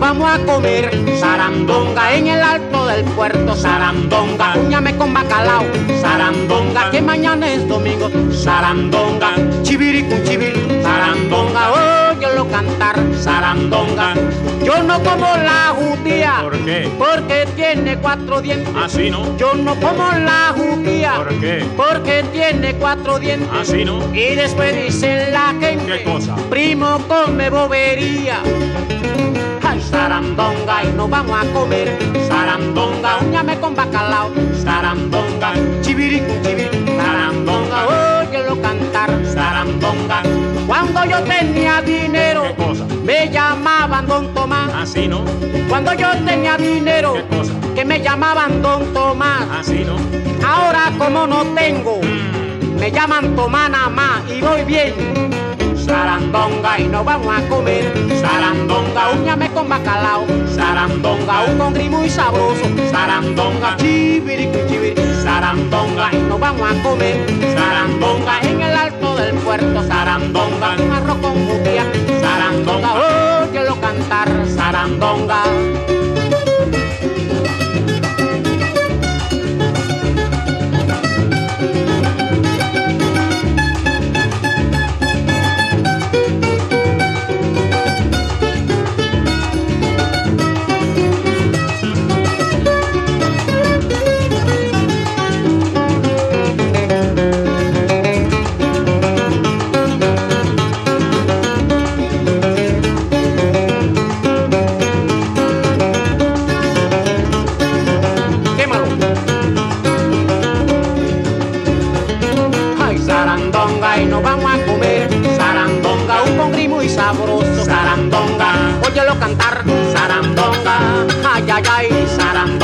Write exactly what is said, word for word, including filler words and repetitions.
vamos a comer sarandonga en el alto del puerto, sarandonga, uñame con bacalao, sarandonga, que mañana es domingo, sarandonga, chiviri con chiviri, sarandonga, óyelo cantar, sarandonga. Yo no como la judía. ¿Por qué? Porque tiene cuatro dientes. Así no. Yo no como la judía. ¿Por qué? Porque tiene cuatro dientes. Así no. Y después dice la gente, ¿qué cosa? Primo, come bobería. Ay, sarandonga, y nos vamos a comer sarandonga, uñame con bacalao, sarandonga, chiviri con chiviri, sarandonga, óyelo cantar, sarandonga. Cuando yo tenía dinero, ¿qué cosa? Me llamaban Don Tomás. Así no. Cuando yo tenía dinero, ¿qué cosa? Que me llamaban Don Tomás. Así no. Ahora como no tengo, Mm. me llaman Tomás nada más y voy bien. Sarandonga, y nos vamos a comer sarandonga, uñame con bacalao, sarandonga, un congri muy sabroso, sarandonga, chiviri, chiviri, sarandonga, y nos vamos a comer sarandonga en el alto del puerto, sarandonga, un arroz con judía, sarandonga, óyelo cantar, sarandonga. Y nos vamos a comer sarandonga, un congri muy sabroso, sarandonga, óyelo cantar, sarandonga, ay, ay, ay, sarandonga.